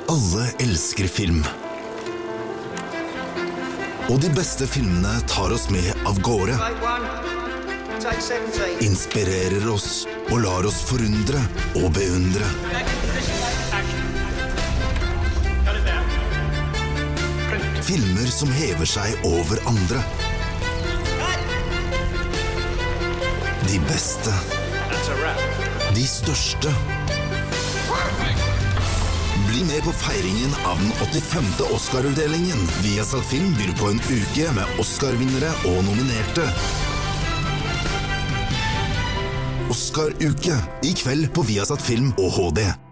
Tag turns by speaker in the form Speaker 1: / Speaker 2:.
Speaker 1: Alle elsker film. Og de beste filmene tar oss med av gårde. Inspirerer oss og lar oss forundre og beundre. Filmer som hever seg over andre. De beste. De største. Bli med på feiringen av den 85. Oscar-utdelingen. Viasat Film byr på en uke med Oscar-vinnere og nominerte. Oscar-uke i kveld på Viasat Film og HD.